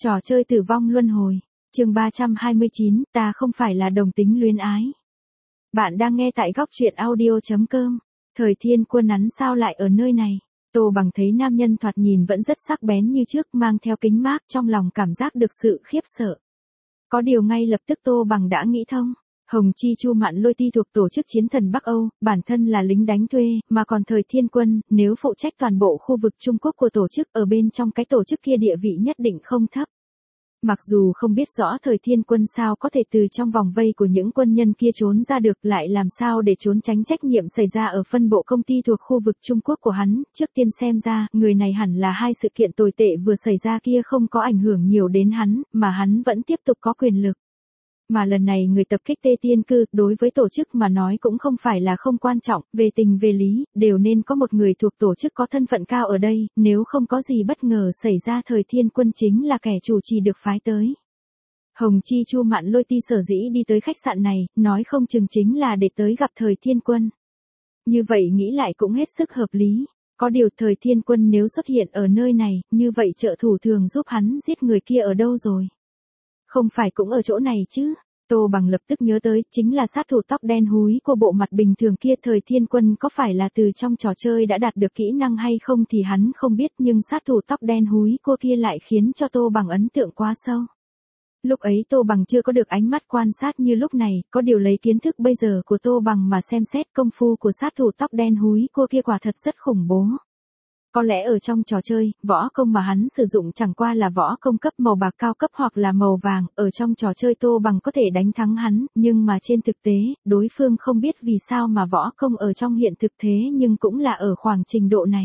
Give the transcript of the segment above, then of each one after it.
Trò chơi tử vong luân hồi. Chương 329, ta không phải là đồng tính luyến ái. Bạn đang nghe tại góc truyện audio.com. Thời Thiên Quân hắn sao lại ở nơi này? Tô Bằng thấy nam nhân thoạt nhìn vẫn rất sắc bén như trước, mang theo kính mác, trong lòng cảm giác được sự khiếp sợ. Có điều ngay lập tức Tô Bằng đã nghĩ thông. Hồng Chi Chu Mạn Lôi Ti thuộc tổ chức chiến thần Bắc Âu, bản thân là lính đánh thuê, mà còn Thời Thiên Quân, nếu phụ trách toàn bộ khu vực Trung Quốc của tổ chức, ở bên trong cái tổ chức kia địa vị nhất định không thấp. Mặc dù không biết rõ Thời Thiên Quân sao có thể từ trong vòng vây của những quân nhân kia trốn ra được, lại làm sao để trốn tránh trách nhiệm xảy ra ở phân bộ công ty thuộc khu vực Trung Quốc của hắn, trước tiên xem ra, người này hẳn là hai sự kiện tồi tệ vừa xảy ra kia không có ảnh hưởng nhiều đến hắn, mà hắn vẫn tiếp tục có quyền lực. Mà lần này người tập kích Tê Tiên Cư, đối với tổ chức mà nói cũng không phải là không quan trọng, về tình về lý, đều nên có một người thuộc tổ chức có thân phận cao ở đây, nếu không có gì bất ngờ xảy ra Thời Thiên Quân chính là kẻ chủ trì được phái tới. Hồng Chi Chu Mạn Lôi Ti sở dĩ đi tới khách sạn này, nói không chừng chính là để tới gặp Thời Thiên Quân. Như vậy nghĩ lại cũng hết sức hợp lý. Có điều Thời Thiên Quân nếu xuất hiện ở nơi này, như vậy trợ thủ thường giúp hắn giết người kia ở đâu rồi? Không phải cũng ở chỗ này chứ? Tô Bằng lập tức nhớ tới, chính là sát thủ tóc đen húi của bộ mặt bình thường kia. Thời Thiên Quân có phải là từ trong trò chơi đã đạt được kỹ năng hay không thì hắn không biết, nhưng sát thủ tóc đen húi cô kia lại khiến cho Tô Bằng ấn tượng quá sâu. Lúc ấy Tô Bằng chưa có được ánh mắt quan sát như lúc này, có điều lấy kiến thức bây giờ của Tô Bằng mà xem xét, công phu của sát thủ tóc đen húi cô kia quả thật rất khủng bố. Có lẽ ở trong trò chơi, võ công mà hắn sử dụng chẳng qua là võ công cấp màu bạc cao cấp hoặc là màu vàng, ở trong trò chơi Tô Bằng có thể đánh thắng hắn, nhưng mà trên thực tế, đối phương không biết vì sao mà võ công ở trong hiện thực thế nhưng cũng là ở khoảng trình độ này.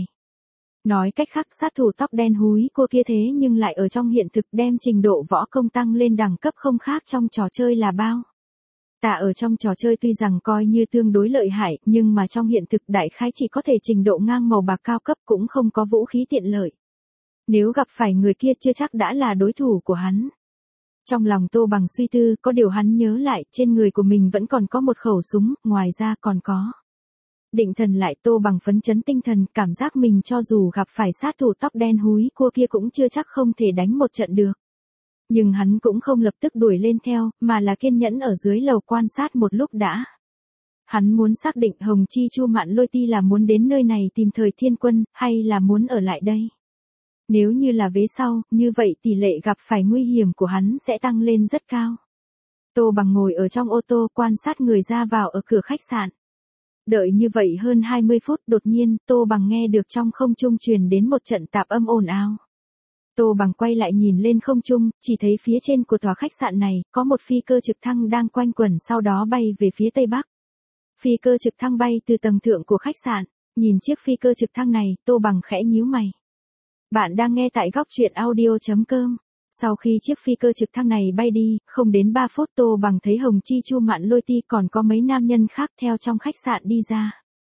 Nói cách khác, sát thủ tóc đen húi cô kia thế nhưng lại ở trong hiện thực đem trình độ võ công tăng lên đẳng cấp không khác trong trò chơi là bao. Ta ở trong trò chơi tuy rằng coi như tương đối lợi hại, nhưng mà trong hiện thực đại khái chỉ có thể trình độ ngang màu bạc cao cấp, cũng không có vũ khí tiện lợi. Nếu gặp phải người kia chưa chắc đã là đối thủ của hắn. Trong lòng Tô Bằng suy tư, có điều hắn nhớ lại, trên người của mình vẫn còn có một khẩu súng, ngoài ra còn có. Định thần lại, Tô Bằng phấn chấn tinh thần, cảm giác mình cho dù gặp phải sát thủ tóc đen húi cua kia cũng chưa chắc không thể đánh một trận được. Nhưng hắn cũng không lập tức đuổi lên theo, mà là kiên nhẫn ở dưới lầu quan sát một lúc đã. Hắn muốn xác định Hồng Chi Chu Mạn Lôi Ti là muốn đến nơi này tìm Thời Thiên Quân, hay là muốn ở lại đây. Nếu như là vế sau, như vậy tỷ lệ gặp phải nguy hiểm của hắn sẽ tăng lên rất cao. Tô Bằng ngồi ở trong ô tô quan sát người ra vào ở cửa khách sạn. Đợi như vậy hơn 20 phút, đột nhiên, Tô Bằng nghe được trong không trung truyền đến một trận tạp âm ồn ào. Tô Bằng quay lại nhìn lên không trung, chỉ thấy phía trên của tòa khách sạn này, có một phi cơ trực thăng đang quanh quẩn sau đó bay về phía tây bắc. Phi cơ trực thăng bay từ tầng thượng của khách sạn, nhìn chiếc phi cơ trực thăng này, Tô Bằng khẽ nhíu mày. Bạn đang nghe tại góc truyện audio.com. Sau khi chiếc phi cơ trực thăng này bay đi, không đến 3 phút Tô Bằng thấy Hồng Chi Chu Mạn Lôi Ti còn có mấy nam nhân khác theo trong khách sạn đi ra.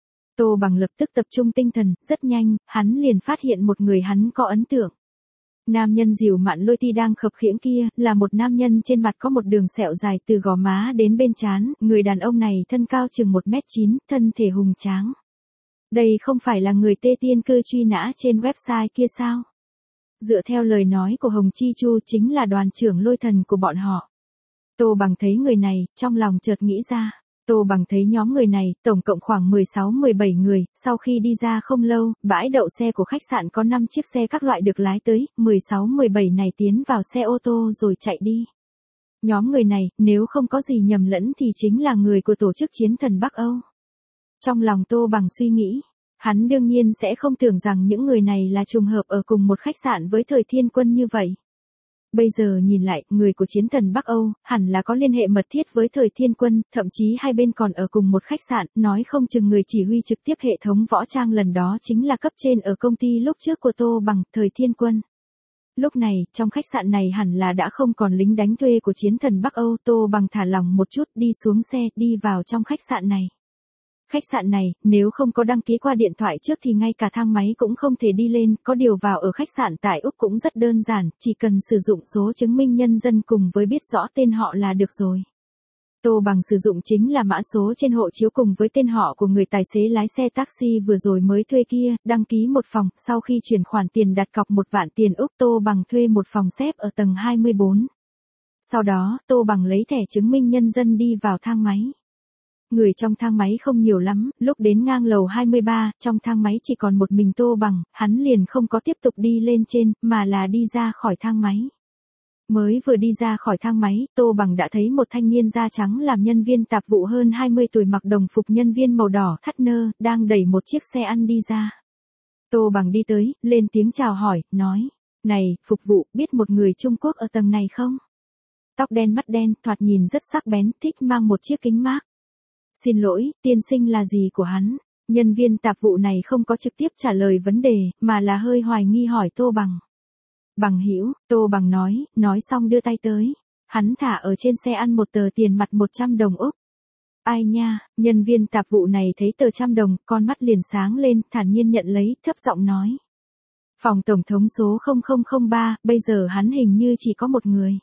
Tô Bằng lập tức tập trung tinh thần, rất nhanh, hắn liền phát hiện một người hắn có ấn tượng. Nam nhân dìu Mạn Lôi Ti đang khập khiễng kia, là một nam nhân trên mặt có một đường sẹo dài từ gò má đến bên trán, người đàn ông này thân cao chừng 1m9, thân thể hùng tráng. Đây không phải là người Tê Tiên Cư truy nã trên website kia sao? Dựa theo lời nói của Hồng Chi Chu chính là đoàn trưởng Lôi Thần của bọn họ. Tô Bằng thấy người này, trong lòng chợt nghĩ ra. Tô Bằng thấy nhóm người này, tổng cộng khoảng 16-17 người, sau khi đi ra không lâu, bãi đậu xe của khách sạn có 5 chiếc xe các loại được lái tới, 16-17 này tiến vào xe ô tô rồi chạy đi. Nhóm người này, nếu không có gì nhầm lẫn thì chính là người của tổ chức chiến thần Bắc Âu. Trong lòng Tô Bằng suy nghĩ, hắn đương nhiên sẽ không tưởng rằng những người này là trùng hợp ở cùng một khách sạn với Thời Thiên Quân như vậy. Bây giờ nhìn lại, người của chiến thần Bắc Âu, hẳn là có liên hệ mật thiết với Thời Thiên Quân, thậm chí hai bên còn ở cùng một khách sạn, nói không chừng người chỉ huy trực tiếp hệ thống võ trang lần đó chính là cấp trên ở công ty lúc trước của Tô Bằng, Thời Thiên Quân. Lúc này, trong khách sạn này hẳn là đã không còn lính đánh thuê của chiến thần Bắc Âu, Tô Bằng thả lỏng một chút, đi xuống xe, đi vào trong khách sạn này. Khách sạn này, nếu không có đăng ký qua điện thoại trước thì ngay cả thang máy cũng không thể đi lên, có điều vào ở khách sạn tại Úc cũng rất đơn giản, chỉ cần sử dụng số chứng minh nhân dân cùng với biết rõ tên họ là được rồi. Tô Bằng sử dụng chính là mã số trên hộ chiếu cùng với tên họ của người tài xế lái xe taxi vừa rồi mới thuê kia, đăng ký một phòng, sau khi chuyển khoản tiền đặt cọc 1 vạn tiền Úc, Tô Bằng thuê một phòng xếp ở tầng 24. Sau đó, Tô Bằng lấy thẻ chứng minh nhân dân đi vào thang máy. Người trong thang máy không nhiều lắm, lúc đến ngang lầu 23, trong thang máy chỉ còn một mình Tô Bằng, hắn liền không có tiếp tục đi lên trên, mà là đi ra khỏi thang máy. Mới vừa đi ra khỏi thang máy, Tô Bằng đã thấy một thanh niên da trắng làm nhân viên tạp vụ hơn 20 tuổi mặc đồng phục nhân viên màu đỏ thắt nơ, đang đẩy một chiếc xe ăn đi ra. Tô Bằng đi tới, lên tiếng chào hỏi, nói, này, phục vụ, biết một người Trung Quốc ở tầng này không? Tóc đen mắt đen, thoạt nhìn rất sắc bén, thích mang một chiếc kính mác. Xin lỗi, tiên sinh là gì của hắn? Nhân viên tạp vụ này không có trực tiếp trả lời vấn đề, mà là hơi hoài nghi hỏi Tô Bằng. Bằng hữu, Tô Bằng nói xong đưa tay tới. Hắn thả ở trên xe ăn một tờ tiền mặt 100 đồng Úc. Ai nha, nhân viên tạp vụ này thấy tờ 100 đồng, con mắt liền sáng lên, thản nhiên nhận lấy, thấp giọng nói. Phòng tổng thống số 0003, bây giờ hắn hình như chỉ có một người.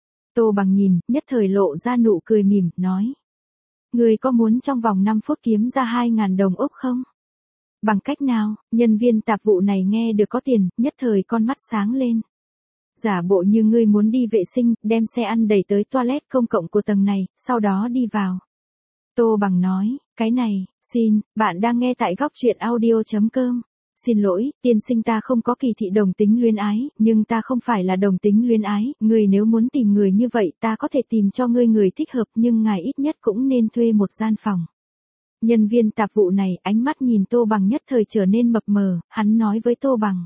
Tô Bằng nhìn, nhất thời lộ ra nụ cười mỉm, nói. Người có muốn trong vòng 5 phút kiếm ra 2.000 đồng Úc không? Bằng cách nào? Nhân viên tạp vụ này nghe được có tiền, nhất thời con mắt sáng lên. Giả bộ như ngươi muốn đi vệ sinh, đem xe ăn đẩy tới toilet công cộng của tầng này, sau đó đi vào. Tô Bằng nói, cái này, xin, bạn đang nghe tại góc truyện audio.com. Xin lỗi, tiên sinh ta không có kỳ thị đồng tính luyến ái, nhưng ta không phải là đồng tính luyến ái, người nếu muốn tìm người như vậy ta có thể tìm cho ngươi người thích hợp nhưng ngài ít nhất cũng nên thuê một gian phòng. Nhân viên tạp vụ này ánh mắt nhìn Tô Bằng nhất thời trở nên mập mờ, hắn nói với Tô Bằng.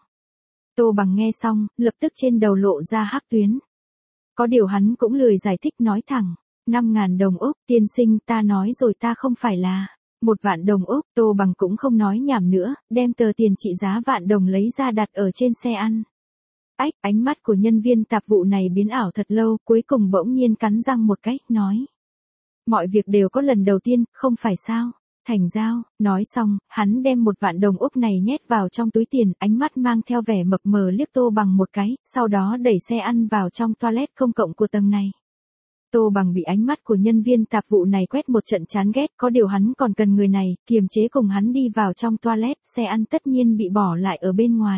Tô Bằng nghe xong, lập tức trên đầu lộ ra hắc tuyến. Có điều hắn cũng lười giải thích nói thẳng, 5.000 đồng Úc, tiên sinh ta nói rồi ta không phải là 1 vạn đồng Úc, Tô Bằng cũng không nói nhảm nữa, đem tờ tiền trị giá vạn đồng lấy ra đặt ở trên xe ăn. Ách, ánh mắt của nhân viên tạp vụ này biến ảo thật lâu, cuối cùng bỗng nhiên cắn răng một cái, nói. Mọi việc đều có lần đầu tiên, không phải sao? Thành giao, nói xong, hắn đem 1 vạn đồng Úc này nhét vào trong túi tiền, ánh mắt mang theo vẻ mập mờ liếc Tô Bằng một cái, sau đó đẩy xe ăn vào trong toilet công cộng của tầng này. Tô Bằng bị ánh mắt của nhân viên tạp vụ này quét một trận chán ghét, có điều hắn còn cần người này, kiềm chế cùng hắn đi vào trong toilet, xe ăn tất nhiên bị bỏ lại ở bên ngoài.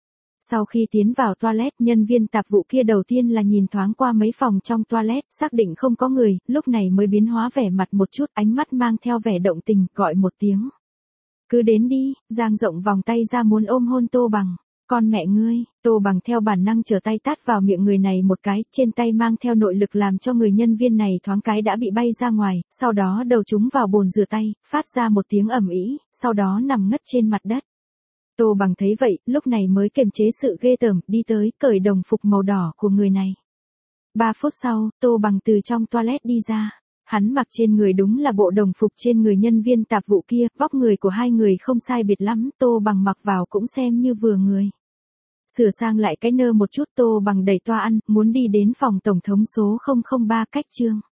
Sau khi tiến vào toilet, nhân viên tạp vụ kia đầu tiên là nhìn thoáng qua mấy phòng trong toilet, xác định không có người, lúc này mới biến hóa vẻ mặt một chút, ánh mắt mang theo vẻ động tình, gọi một tiếng. Cứ đến đi, dang rộng vòng tay ra muốn ôm hôn Tô Bằng. Con mẹ ngươi, Tô Bằng theo bản năng trở tay tát vào miệng người này một cái, trên tay mang theo nội lực làm cho người nhân viên này thoáng cái đã bị bay ra ngoài, sau đó đầu chúng vào bồn rửa tay, phát ra một tiếng ầm ĩ, sau đó nằm ngất trên mặt đất. Tô Bằng thấy vậy, lúc này mới kiềm chế sự ghê tởm, đi tới, cởi đồng phục màu đỏ của người này. 3 phút sau, Tô Bằng từ trong toilet đi ra. Hắn mặc trên người đúng là bộ đồng phục trên người nhân viên tạp vụ kia, vóc người của hai người không sai biệt lắm, Tô Bằng mặc vào cũng xem như vừa người. Sửa sang lại cái nơ một chút, Tô Bằng đẩy toa ăn, muốn đi đến phòng tổng thống số 003 cách chương.